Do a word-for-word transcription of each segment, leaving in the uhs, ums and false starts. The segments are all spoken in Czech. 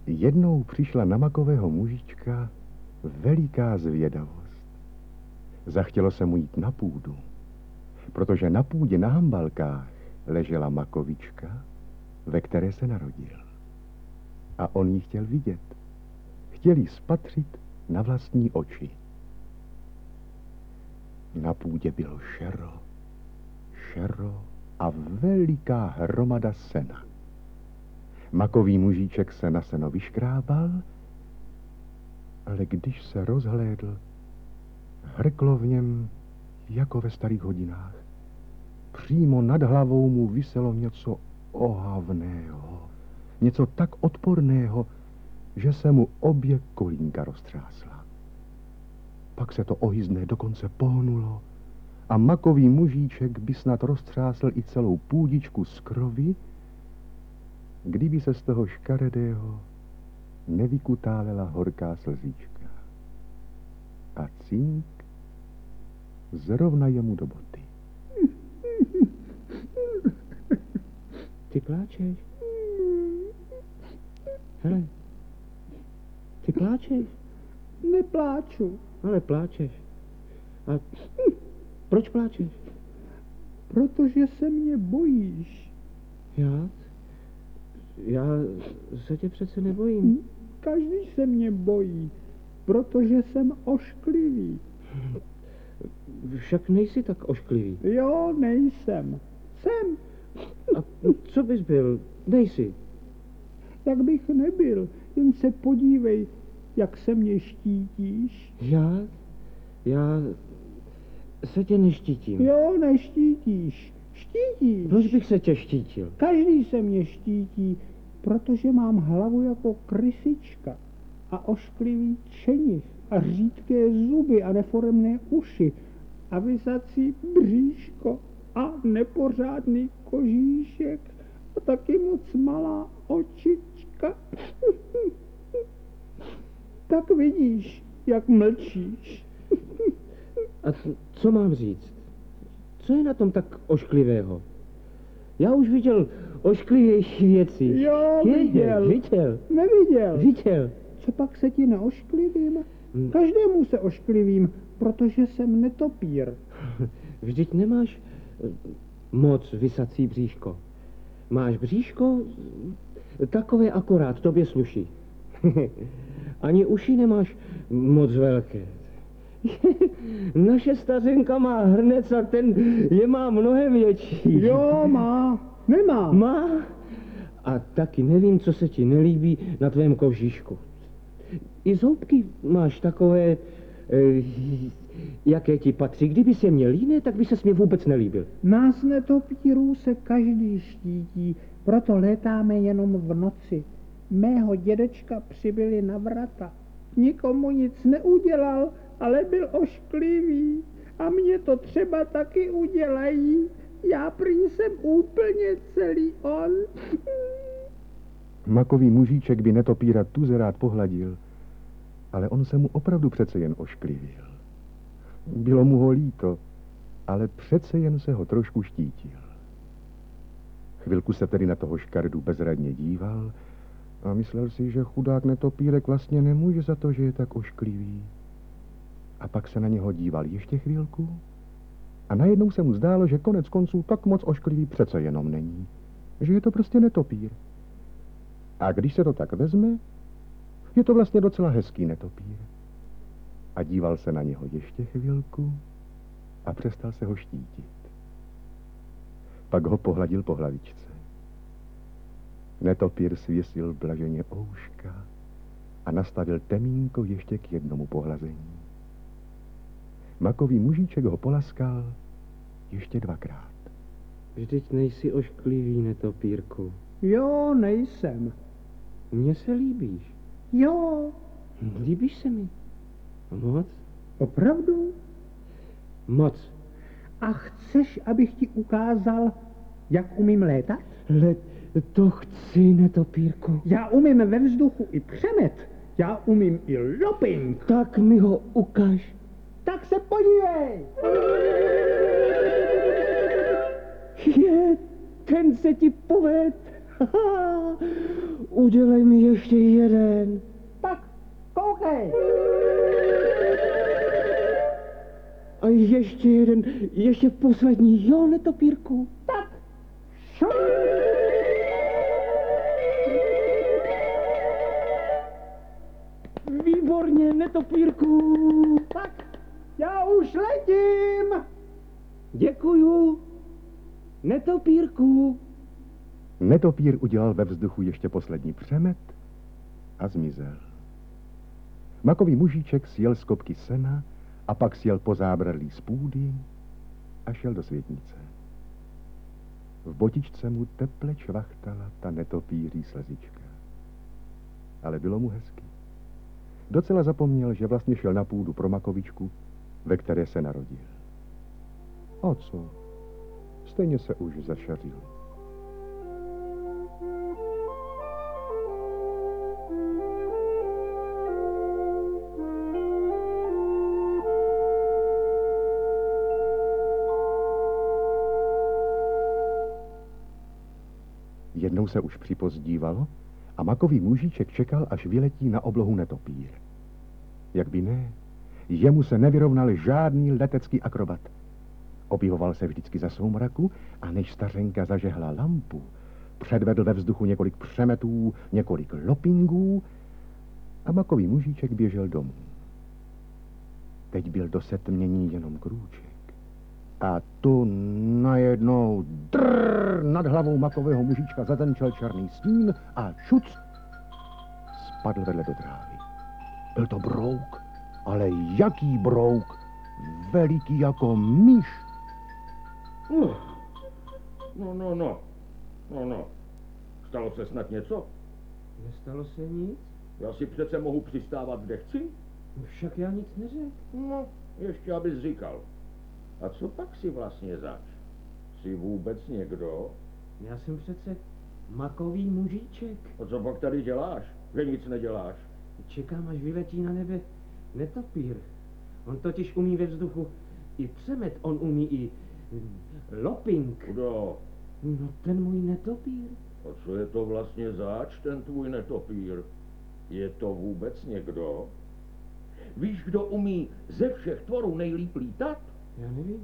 Jednou přišla na makového mužička veliká zvědavost. Zachtělo se mu jít na půdu, protože na půdě na hambalkách ležela makovička, ve které se narodil. A on ji chtěl vidět. Chtěl ji spatřit na vlastní oči. Na půdě bylo šero, šero a veliká hromada sena. Makový mužíček se na seno vyškrábal, ale když se rozhlédl, hrklo v něm jako ve starých hodinách. Přímo nad hlavou mu viselo něco ohavného, něco tak odporného, že se mu obě kolínka roztřásla. Pak se to ohyzné dokonce pohnulo a makový mužíček by snad roztřásl i celou půdičku z krovy, kdyby se z toho škaredého nevykutálela horká slzička. A cink zrovna jemu do boty. Ty pláčeš? Hele, ty pláčeš? Nepláču. Ale pláčeš. A proč pláčeš? Protože se mě bojíš. Já? Já se tě přece nebojím. Každý se mě bojí, protože jsem ošklivý. Však nejsi tak ošklivý. Jo, nejsem. Jsem. A co bys byl? Nejsi. Tak bych nebyl. Jen se podívej, jak se mě štítíš. Já? Já se tě neštítím. Jo, neštítíš. Štítíš. Proč bych se tě štítil? Každý se mě štítí, protože mám hlavu jako krysička a ošklivý čenich a řídké zuby a neforemné uši a vysací bříško a nepořádný kožíšek a taky moc malá očička. Tak vidíš, jak mlčíš. A co mám říct? Co je na tom tak ošklivého? Já už viděl ošklivější věci. Jo, viděl. Viděl. Neviděl. Viděl. Co pak se ti neošklivím? Každému se ošklivím, protože jsem netopír. Vždyť nemáš moc vysací bříško. Máš bříško takové akorát, tobě sluší. Ani uši nemáš moc velké. Naše stařenka má hrnec a ten je má mnohem větší. Jo, má. Nemá. Má. A taky nevím, co se ti nelíbí na tvém kožíšku. I zoubky máš takové, eh, jaké ti patří. Kdyby se měl jiné, tak by se mě vůbec nelíbil. Nás netopírů se každý štítí, proto létáme jenom v noci. Mého dědečka přibyli na vrata. Nikomu nic neudělal, ale byl ošklivý. A mě to třeba taky udělají. Já prý jsem úplně celý on. Makový mužíček by netopíra tuze rád pohladil, ale on se mu opravdu přece jen ošklivil. Bylo mu ho líto, ale přece jen se ho trošku štítil. Chvilku se tedy na toho škardu bezradně díval a myslel si, že chudák netopírek vlastně nemůže za to, že je tak ošklivý. A pak se na něho díval ještě chvilku a najednou se mu zdálo, že konec konců tak moc ošklivý přece jenom není. Že je to prostě netopír. A když se to tak vezme, je to vlastně docela hezký netopír. A díval se na něho ještě chvilku a přestal se ho štítit. Pak ho pohladil po hlavičce. Netopír svěsil blaženě ouška a nastavil temínko ještě k jednomu pohlazení. Makový mužíček ho polaskal ještě dvakrát. Vždyť nejsi ošklivý, netopírku. Jo, nejsem. Mně se líbíš. Jo. Líbíš se mi? Moc? Opravdu? Moc. A chceš, abych ti ukázal, jak umím létat? Let, to chci, netopírku. Já umím ve vzduchu i přemet. Já umím i looping. Tak mi ho ukaž. Tak se podívej. Je, ten se ti poved. Udělej mi ještě jeden. Tak, koukej. A ještě jeden, ještě poslední, jo, netopírku. Tak, šup. Výborně, netopírku. Tak, já už letím. Děkuju. Netopírku. Netopír udělal ve vzduchu ještě poslední přemet a zmizel. Makový mužíček sjel z kopky sena a pak sjel po zábradlí z půdy a šel do světnice. V botičce mu teple čvachtala ta netopíří slezička. Ale bylo mu hezky. Docela zapomněl, že vlastně šel na půdu pro makovičku, ve které se narodil. A co? Stejně se už zašařil. Jednou se už připozdívalo a makový mužíček čekal, až vyletí na oblohu netopír. Jak by ne, jemu se nevyrovnal žádný letecký akrobat. Objevoval se vždycky za soumraku a než stařenka zažehla lampu, předvedl ve vzduchu několik přemetů, několik lopingů a makový mužíček běžel domů. Teď byl do setmění jenom krůček. A tu najednou drrr, nad hlavou makového mužička zatenčel černý stín a čuc spadl vedle do trávy. Byl to brouk, ale jaký brouk, veliký jako myš. No, no, no, no, no, no. Stalo se snad něco? Nestalo se nic? Já si přece mohu přistávat, kde chci? Však já nic neřekl. No, ještě abys říkal. A co pak si vlastně zač? Jsi vůbec někdo? Já jsem přece makový mužíček. A co pak tady děláš? Že nic neděláš? Čekám, až vyletí na nebe netopír. On totiž umí ve vzduchu i přemet, on umí i hm, loping. Kdo? No ten můj netopír. A co je to vlastně zač, ten tvůj netopír? Je to vůbec někdo? Víš, kdo umí ze všech tvorů nejlíp lítat? Já nevím.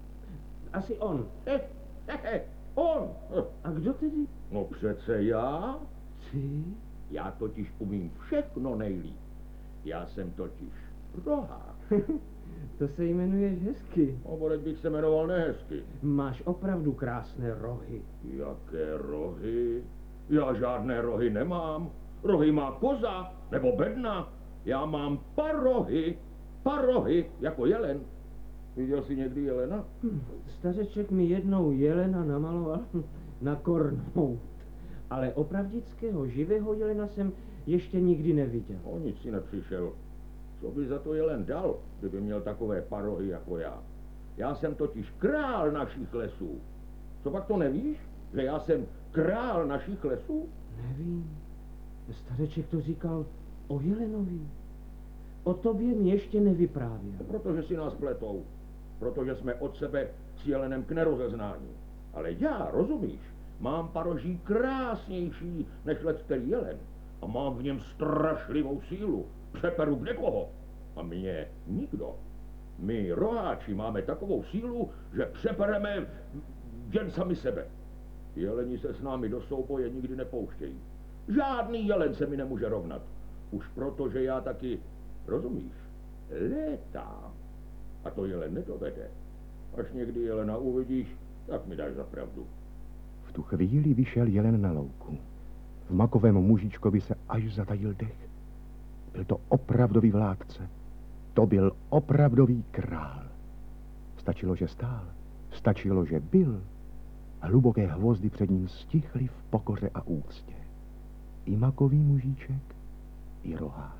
Asi on. He, he, he, on! A kdo tedy? No přece já. Ty? Já totiž umím všechno nejlíp. Já jsem totiž rohák. To se jmenuje hezky. No, bodej bych se jmenoval nehezky. Máš opravdu krásné rohy. Jaké rohy? Já žádné rohy nemám. Rohy má koza nebo bedna. Já mám parohy. Parohy, jako jelen. Viděl jsi někdy jelena? Hm, stařeček mi jednou jelena namaloval na kornout. Ale opravdického živého jelena jsem ještě nikdy neviděl. O nic si nepřišel. Co by za to jelen dal, kdyby měl takové parohy jako já? Já jsem totiž král našich lesů. Co pak to nevíš? Že já jsem král našich lesů? Nevím. Stařeček to říkal o jelenovi. O tobě mi ještě nevyprávěl. Protože si nás pletou. Protože jsme od sebe s jelenem k nerozeznání. Ale já, rozumíš, mám paroží krásnější než leckterý jelen. A mám v něm strašlivou sílu. Přeperu kdekoho. A mě nikdo. My, roháči, máme takovou sílu, že přepereme jen sami sebe. Jeleni se s námi do souboje nikdy nepouštějí. Žádný jelen se mi nemůže rovnat. Už proto, že já taky, rozumíš, létám. A to jelen nedovede. Až někdy jelena uvidíš, tak mi dáš za pravdu. V tu chvíli vyšel jelen na louku. V makovém mužičkovi se až zatajil dech. Byl to opravdový vládce. To byl opravdový král. Stačilo, že stál. Stačilo, že byl. Hluboké hvozdy před ním stichly v pokoře a úctě. I makový mužíček, i roháč.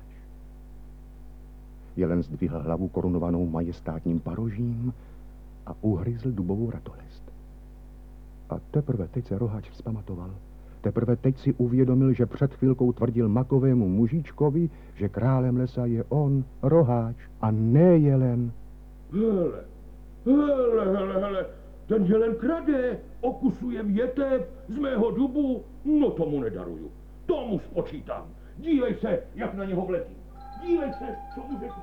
Jelen zdvihl hlavu korunovanou majestátním parožím a uhryzl dubovou ratolest. A teprve teď se roháč vzpamatoval. Teprve teď si uvědomil, že před chvilkou tvrdil makovému mužičkovi, že králem lesa je on, roháč, a ne jelen. Hele, hele, hele, hele, ten jelen krade, okusuje větev z mého dubu, no tomu nedaruju. Tomu spočítám. Dívej se, jak na něho vletím. Dívej se, co mu řeknu.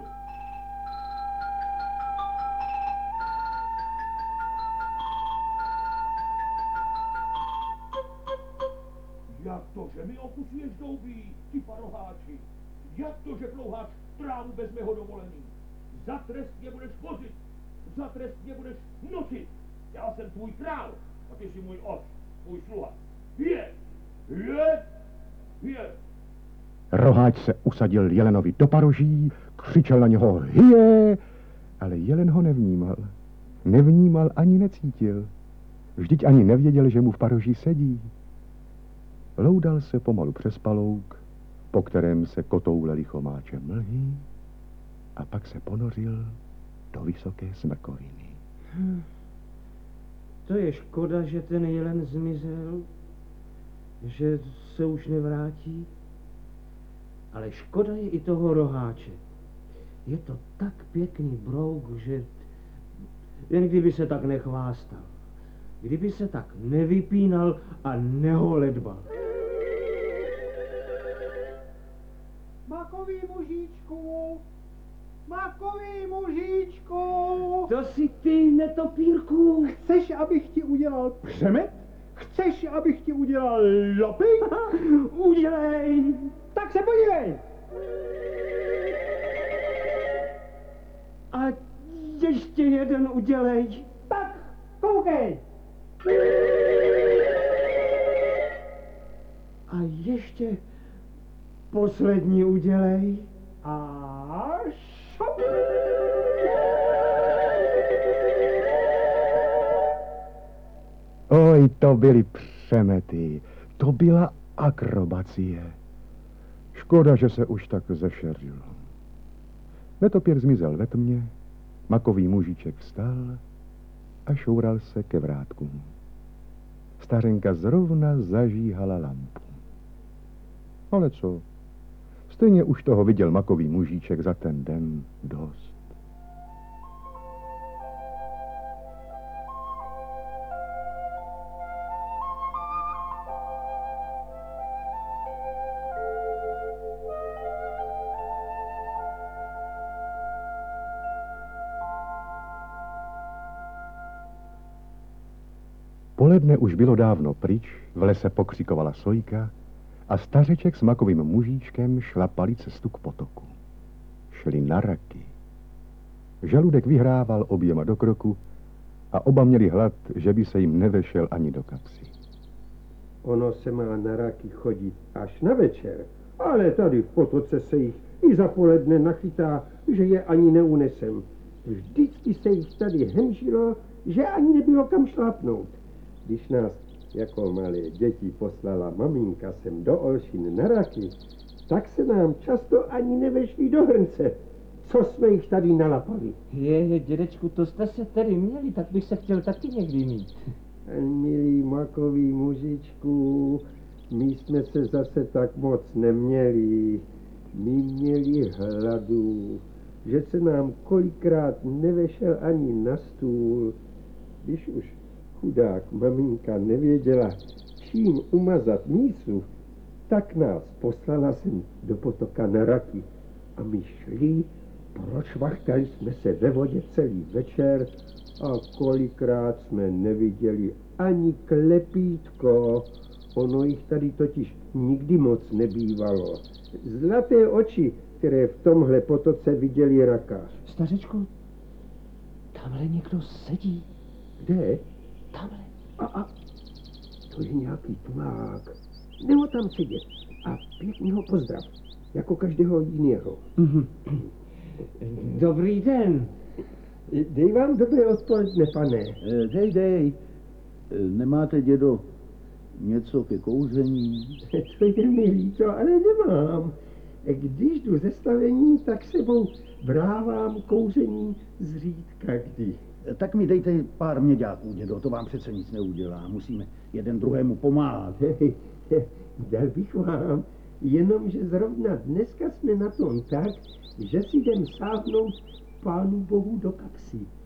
Jak to, že mi okusuješ doubí, ty paroháči? Jak to, že plouháš trávu bez mého dovolení? Za trest mě budeš vozit, za trest mě budeš nosit. Já jsem tvůj král a ty jsi můj os, můj sluha. Je, je, je. Roháč se usadil jelenovi do paroží, křičel na něho hyje, ale jelen ho nevnímal. Nevnímal ani necítil. Vždyť ani nevěděl, že mu v paroží sedí. Loudal se pomalu přes palouk, po kterém se kotouleli chomáče mlhy, a pak se ponořil do vysoké smrkoviny. Hm. To je škoda, že ten jelen zmizel, že se už nevrátí. Ale škoda je i toho roháče. Je to tak pěkný brouk, že jen kdyby se tak nechvástal. Kdyby se tak nevypínal a neholedbal. Makový mužíčku! Makový mužíčku! To jsi ty, netopírku. Chceš, abych ti udělal přemet? Chceš, abych ti udělal lopy? Udělej. Tak se podívej! A ještě jeden udělej. Tak, koukej! A ještě poslední udělej. A šup! Oj, to byly přemety, to byla akrobacie. Škoda, že se už tak zešeřilo. Netopír zmizel ve tmě, makový mužíček vstal a šoural se ke vrátkům. Stařenka zrovna zažíhala lampu. Ale co? Stejně už toho viděl makový mužíček za ten den dost. Poledne už bylo dávno pryč, v lese pokřikovala sojka a stařeček s makovým mužíčkem šlapali cestu k potoku. Šli na raky. Žaludek vyhrával oběma do kroku a oba měli hlad, že by se jim nevešel ani do kapsy. Ono se má na raky chodit až na večer, ale tady v potoce se jich i za poledne nachytá, že je ani neunesem. Vždycky se jich tady hemžilo, že ani nebylo kam šlápnout. Když nás jako malé děti poslala maminka sem do Olšin na raky, tak se nám často ani nevešli do hrnce, co jsme jich tady nalapali. Je, dědečku, to jste se tedy měli, tak bych se chtěl taky někdy mít. Milý makový mužičku, my jsme se zase tak moc neměli. My měli hladu, že se nám kolikrát nevešel ani na stůl. Když už chudák maminka nevěděla, čím umazat mísu, tak nás poslala sem do potoka na raky. A my šli, prošvachtali jsme se ve vodě celý večer a kolikrát jsme neviděli ani klepítko. Ono jich tady totiž nikdy moc nebývalo. Zlaté oči, které v tomhle potoce viděli raka. Stařečku, tamhle někdo sedí. Kde? Tamhle. A, a, to je nějaký tulák. Nebo tam sedět. A pěkný ho pozdrav, jako každého jiného. Dobrý den. Dej vám dobré odpoledne, pane. Dej, dej. Nemáte, dědo, něco ke kouření? To je mi líto, ale nemám. Když jdu ze stavení, tak sebou brávám kouření zřídka kdy. Tak mi dejte pár měďáků, dědo, to vám přece nic neudělá. Musíme jeden druhému pomáhat. Dal bych vám, jenomže zrovna dneska jsme na tom tak, že si jdem sáhnout Pánu Bohu do kapsy.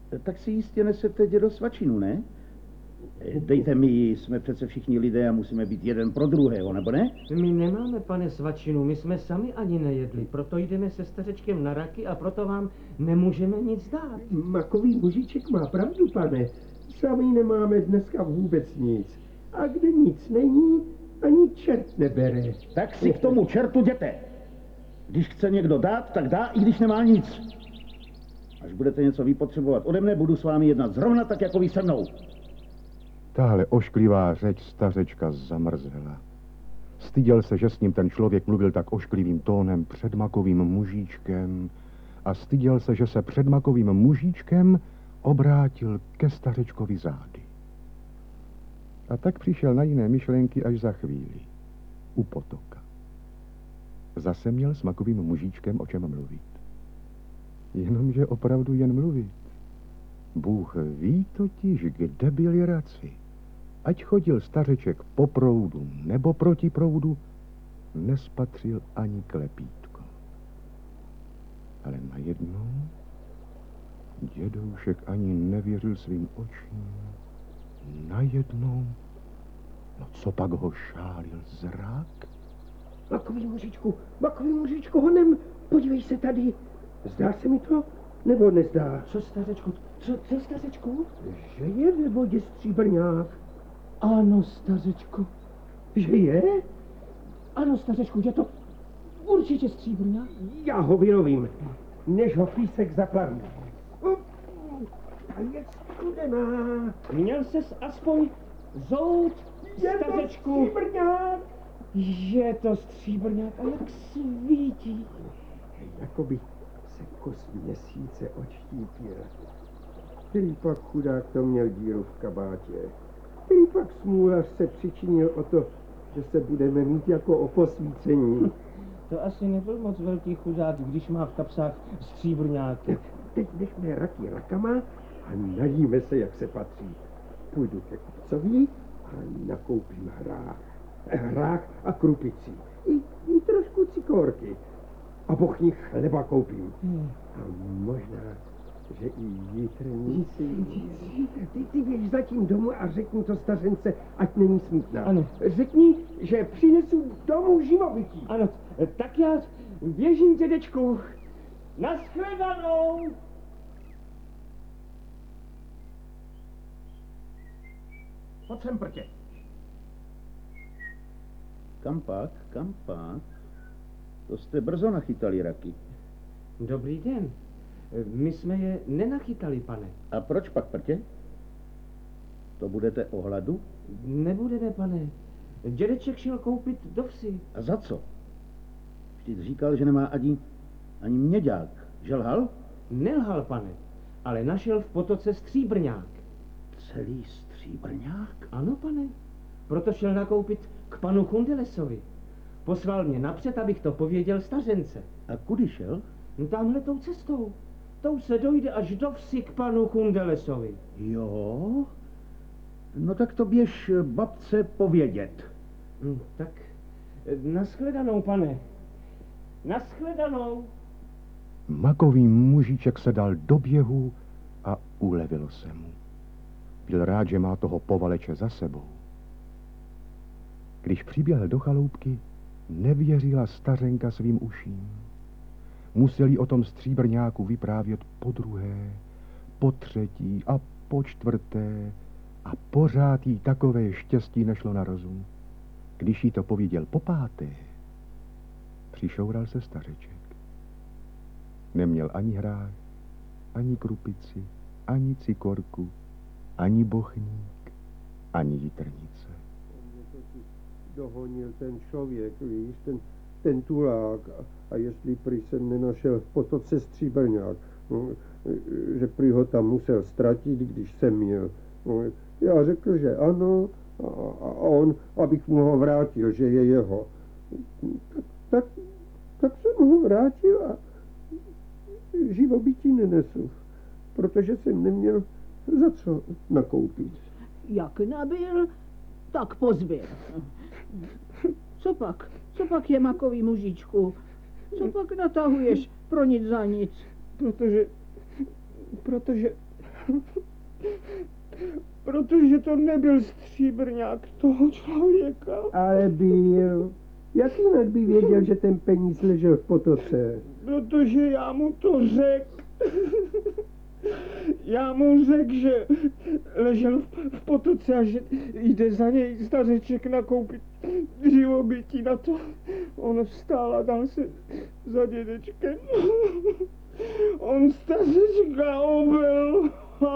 Tak si jistě nesete dědo svačinu, ne? Dejte mi, jsme přece všichni lidé a musíme být jeden pro druhého, nebo ne? My nemáme, pane, svačinu, my jsme sami ani nejedli, proto jdeme se stařečkem na raky a proto vám nemůžeme nic dát. Makový mužiček má pravdu, pane. Sami nemáme dneska vůbec nic. A kde nic není, ani čert nebere. Tak si k tomu čertu jděte. Když chce někdo dát, tak dá, i když nemá nic. Až budete něco vypotřebovat ode mne, budu s vámi jednat zrovna tak, jako vy se mnou. Tahle ošklivá řeč stařečka zamrzela. Styděl se, že s ním ten člověk mluvil tak ošklivým tónem před makovým mužíčkem a styděl se, že se před makovým mužíčkem obrátil ke stařečkovi zády. A tak přišel na jiné myšlenky až za chvíli, u potoka. Zase měl s makovým mužíčkem o čem mluvit. Jenomže opravdu jen mluvit. Bůh ví totiž, kde byli raci. Ať chodil stařeček po proudu nebo proti proudu, nespatřil ani klepítko. Ale najednou dědoušek ani nevěřil svým očím. Najednou, no co pak ho šálil zrak? Makový mužičku, makový mužičku, honem, podívej se tady. Zdá se mi to, nebo nezdá? Co, stařečku, co, co, stařečku? Že je ve vodě stříbrňák. Ano, stařečku. Že je? Ano, stařečku, je to určitě stříbrňák. Já ho vylovím, než ho písek zaplaví. A je studená. Měl ses aspoň zout, stařečku. Je to stříbrňák. Je to stříbrňák a jak svítí. Jakoby se kus měsíce odštípil. Který pak chudák to měl díru v kabátě. Který pak smůlař se přičinil o to, že se budeme mít jako o posvícení. To asi nebyl moc velký chudák, když má v kapsách stříbrňáky. Teď nechme raky rakama a najíme se, jak se patří. Půjdu ke kupcovi a nakoupím hrách. Hrách a krupici. I, i trošku cikorky. A bochní chleba koupím. Hmm. A možná, že i jitrnici. Ty, ty běž zatím domů a řekni to stařence, ať není smutná. Ano. Řekni, že přinesu domů živobytí. Ano, tak já běžím, dědečku. Naschledanou! Pojď sem, prtě. Kam pak, kam pak? To jste brzo nachytali raky. Dobrý den. My jsme je nenachytali, pane. A proč pak, prtě? To budete o hladu? Nebudeme, pane. Dědeček šel koupit do vsi. A za co? Vždyť říkal, že nemá ani, ani měďák. Že lhal? Nelhal, pane, ale našel v potoce stříbrňák. Celý stříbrňák? Ano, pane. Proto šel nakoupit k panu Chundelesovi. Poslal mě napřed, abych to pověděl stařence. A kudy šel? No tamhle tou cestou. Tou se dojde až do vsi k panu Chundelesovi. Jo? No tak to běž babce povědět. Hm, tak naschledanou, pane. Naschledanou. Makový mužíček se dal do běhu a ulevilo se mu. Byl rád, že má toho povaleče za sebou. Když přiběhl do chaloupky, nevěřila stařenka svým uším. Museli o tom stříbrňáku vyprávět po druhé, po třetí a po čtvrté a pořád jí takové štěstí nešlo na rozum. Když jí to pověděl po páté, přišoural se stařeček. Neměl ani hrách, ani krupici, ani cikorku, ani bochník, ani jitrnice. Dohonil ten člověk, víš, ten, ten tulák. A jestli prý jsem nenašel v potoce stříbrňák, no, že prý ho tam musel ztratit, když jsem měl. No, já řekl, že ano, a, a on, abych mu ho vrátil, že je jeho. Tak, tak, tak jsem ho vrátil a živobytí nenesu, protože jsem neměl za co nakoupit. Jak nabil, tak pozbyl. Co pak? Co pak je, makový mužičku? Co pak natahuješ pro nic za nic? Protože, protože Protože to nebyl stříbrňák toho člověka. Ale byl. Jak jinak by věděl, že ten peníz ležel v potoce? Protože já mu to řekl. Já mu řekl, že ležel v potoce a že jde za něj stařeček nakoupit živobytí. Na to on vstál a dal se za dědečkem. On stařečka obelhal.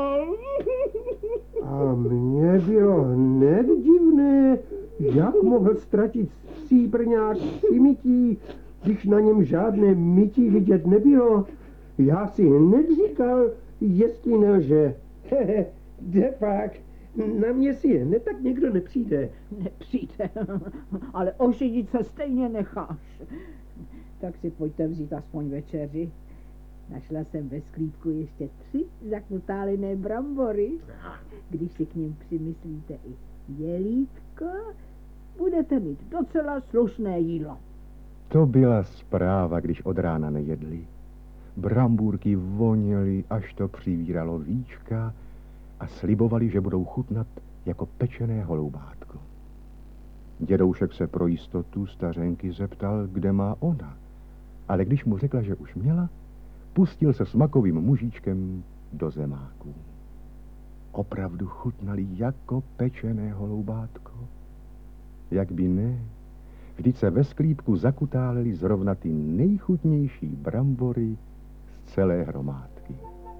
A mně bylo hned divné, jak mohl ztratit stříbrňák při mytí, když na něm žádné mytí vidět nebylo. Já si hned říkal, jestli nelže. Jde pak, na mě si hned tak někdo nepřijde. Nepřijde, ale ošidit se stejně necháš. Tak si pojďte vzít aspoň večeři. Našla jsem ve sklípku ještě tři zakutálené brambory. Když si k nim přimyslíte i jelítko, budete mít docela slušné jídlo. To byla zpráva, když od rána nejedli. Brambůrky voněly, až to přivíralo víčka a slibovali, že budou chutnat jako pečené holoubátko. Dědoušek se pro jistotu stařenky zeptal, kde má ona, ale když mu řekla, že už měla, pustil se s makovým mužíčkem do zemáků. Opravdu chutnali jako pečené holoubátko? Jak by ne, vždyť se ve sklípku zakutálely zrovna ty nejchutnější brambory z celé hromádky.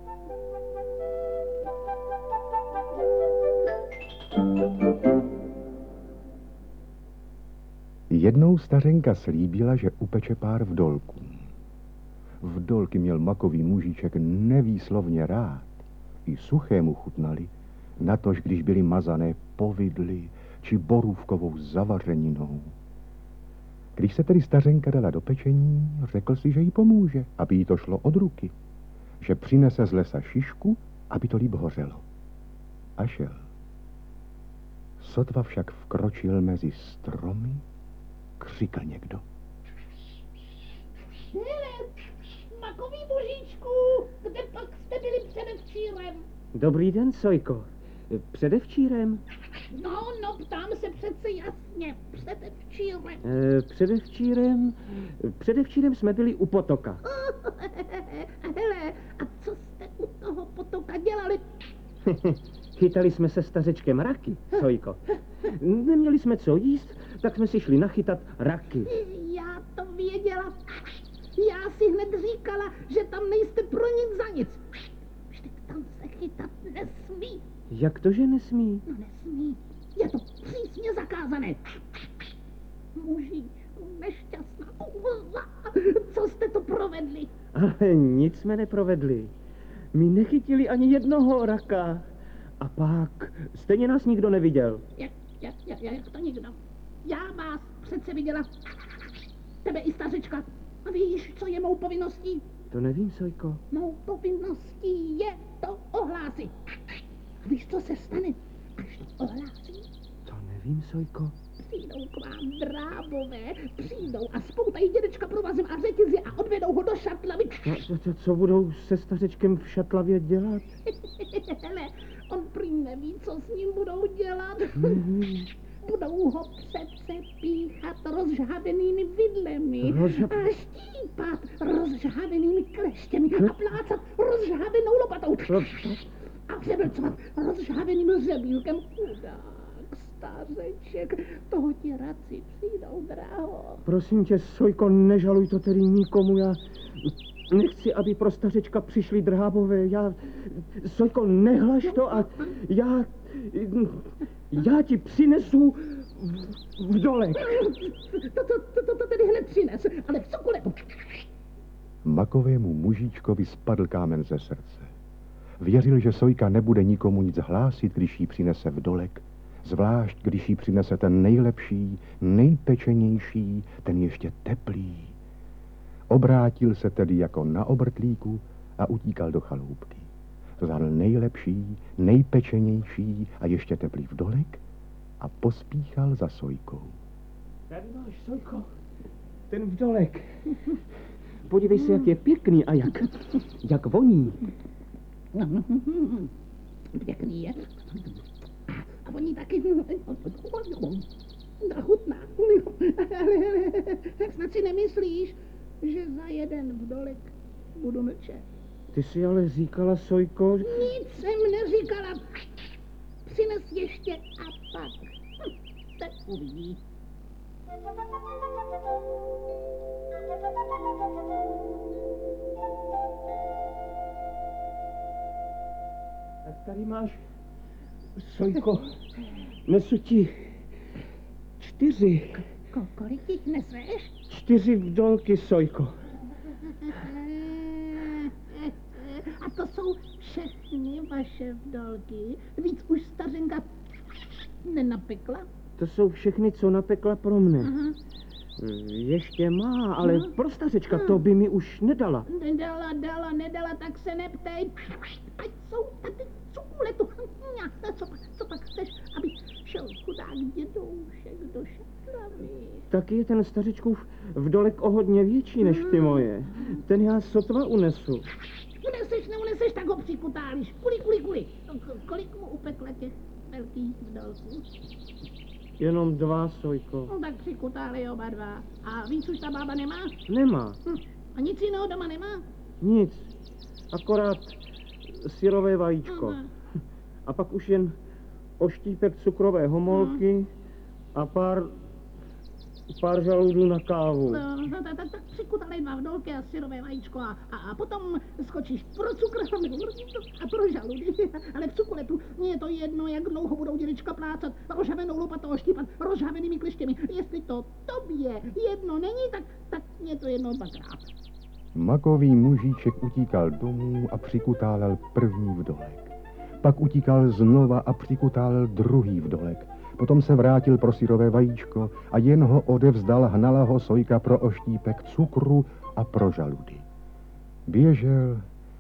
Jednou stařenka slíbila, že upeče pár vdolků. Vdolky měl makový mužíček nevýslovně rád. I suché mu chutnali, natož když byly mazané povidly či borůvkovou zavařeninou. Když se tedy stařenka dala do pečení, řekl si, že jí pomůže, aby jí to šlo od ruky. Že přinese z lesa šišku, aby to líp hořelo. A šel. Sotva však vkročil mezi stromy, křikl někdo. Hele, makový mužíčku, kde pak jste byli předevčírem? Dobrý den, Sojko. Předevčírem? No, no, ptám se přece jasně, předevčírem. E, předevčírem? Předevčírem jsme byli u potoka. Hele, a co jste u toho potoka dělali? Chytali jsme se stařečkem raky, Sojko. Neměli jsme co jíst, tak jsme si šli nachytat raky. Já to věděla. Já si hned říkala, že tam nejste pro nic za nic. Vždyť tam se chytat nesmí. Jak to, že nesmí? No nesmí. Je to přísně zakázané. Mužíčku, nešťastná kůza. Co jste to provedli? Ale nic jsme neprovedli. My nechytili ani jednoho raka. A pak stejně nás nikdo neviděl. Jak, jak, jak, jak to nikdo? Já vás přece viděla. Tebe i stařečka. A víš, co je mou povinností? To nevím, Sojko. Mou povinností je to ohlásit. A víš, co se stane, až to ohlásí? To nevím, Sojko. Přijdou k vám drábové, přijdou a spoutají dědečka provazem a řetězy a odvedou ho do šatlavy. No, to, to, co budou se stařečkem v šatlavě dělat? Hele, on prý neví, co s ním budou dělat. Mm-hmm. Budou ho přece píchat rozžhávenými vidlemi Rozža... a štípat rozžhávenými kleštěmi a plácat rozžhávenou lopatou a převrcovat rozžháveným řebílkem. Chudák stařeček, toho ti radci přijdou, draho. Prosím tě, Sojko, nežaluj to tedy nikomu, já nechci, aby pro stařečka přišli drábové, já, Sojko, nehlaš to a já, já ti přinesu vdolek. To, to, to, to, to tedy hned přines, ale v sokoletu. Makovému mužíčkovi spadl kámen ze srdce. Věřil, že Sojka nebude nikomu nic hlásit, když jí přinese vdolek, zvlášť když jí přinese ten nejlepší, nejpečenější, ten ještě teplý. Obrátil se tedy jako na obrtlíku a utíkal do chaloupky. Vzal nejlepší, nejpečenější a ještě teplý vdolek a pospíchal za Sojkou. Tady máš, Sojko, ten vdolek. Podívej se, jak je pěkný a jak, jak voní. Pěkný je. A oni taky chutná. Ale snad si nemyslíš, že za jeden vdolek budu mlčet. Ty jsi ale říkala, Sojko... Nic jsem neříkala. Přines ještě a pak. Hm, tak uvidí. Tak tady máš, Sojko, nesu ti čtyři. Ko, kolik jich neseš? Čtyři vdolky, Sojko. A to jsou všechny vaše vdolky? Víc už stařenka nenapekla? To jsou všechny, co napekla pro mne. Aha. Ještě má, ale Aha. pro stařečka to by mi už nedala. Nedala, dala, nedala, tak se neptej. Ať jsou tady cukuletu. Co pak, co pak chceš, aby šel chudák dědoušek do šatlavy? Tak je ten stařečkův vdolek o hodně větší než ty moje. Ten já sotva unesu. Uneseš, neuneseš, tak ho přikutáliš. Kuli, kuli, kuli. Kolik mu upekla těch velkých vdolků? Jenom dva, Sojko. No tak přikutáli oba dva. A víc už ta bába nemá? Nemá. Hm. A nic jiného doma nemá? Nic. Akorát syrové vajíčko. Aha. A pak už jen oštípek cukrové homolky a pár, pár žaludů na kávu. No, no, tak, tak, tak přikutalej dva vdolky a syrové vajíčko a, a, a potom skočíš pro cukr a pro žaludy. Ale v cukuletu je to jedno, jak dlouho budou dědečka plácat, rozhavenou lopatou oštípat, rozhavenými kleštěmi. Jestli to tobě jedno není, tak, tak je to jedno dvakrát. Makový mužíček utíkal domů a přikutálel první vdolek. Pak utíkal znova a přikutálel druhý vdolek. Potom se vrátil pro syrové vajíčko a jen ho odevzdal, hnala ho Sojka pro oštípek cukru a pro žaludy. Běžel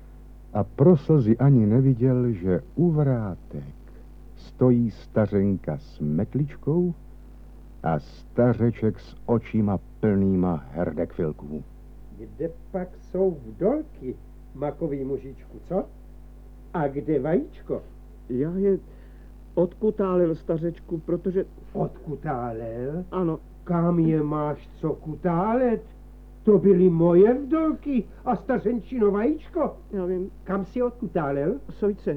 a pro slzy ani neviděl, že u vrátek stojí stařenka s metličkou a stařeček s očima plnýma herdekfilků. Kde pak jsou vdolky, makový mužičku, co? A kde vajíčko? Já je odkutálil, stařečku, protože... Odkutálel? Ano. Kam je máš co kutálet? To byly moje vdolky a stařenčino vajíčko. Já vím. Kam si odkutálel? Sojce.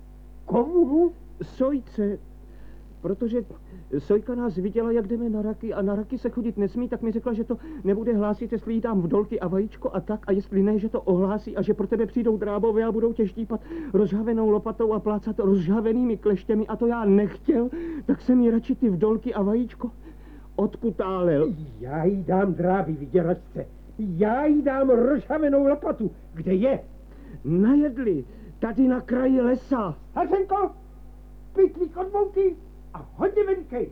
Komu? Sojce. Protože Sojka nás viděla, jak jdeme na raky a na raky se chodit nesmí, tak mi řekla, že to nebude hlásit, jestli jí dám vdolky a vajíčko a tak, a jestli ne, že to ohlásí a že pro tebe přijdou drábové a budou tě štípat rozhavenou lopatou a plácat rozhavenými kleštěmi a to já nechtěl, tak jsem jí radši ty vdolky a vajíčko odkutálel. Já jí dám dráby, vyděračce. Já jí dám rozhavenou lopatu. Kde je? Najedli, tady na kraji lesa. Hasenko, pytlík od mouky a hodně velikej.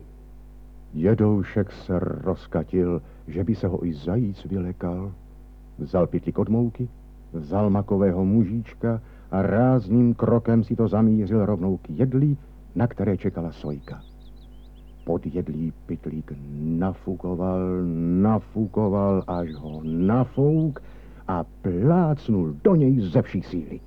Jedoušek se rozkatil, že by se ho i zajíc vylekal. Vzal pytlík od mouky, vzal makového mužíčka a rázným krokem si to zamířil rovnou k jedlí, na které čekala Sojka. Pod jedlí pytlík nafukoval, nafukoval, až ho nafouk a plácnul do něj ze vší síly.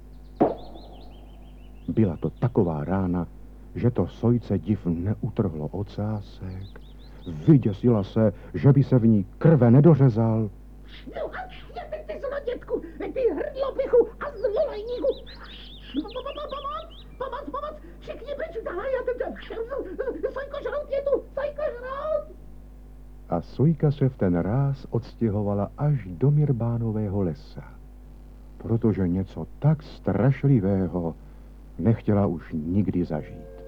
Byla to taková rána, že to Sojce div neutrhlo ocásek. Vyděsila se, že by se v ní krve nedořezal. No a ty, ty zlodětku, ty hrdlopichu a zlolajníku. Pomoc, pomoc, pomoc, všichni pryč, dál, já Sojko žrout je tu, Sojko žrout. A Sojka se v ten ráz odstěhovala až do Mirbánového lesa, protože něco tak strašlivého nechtěla už nikdy zažít.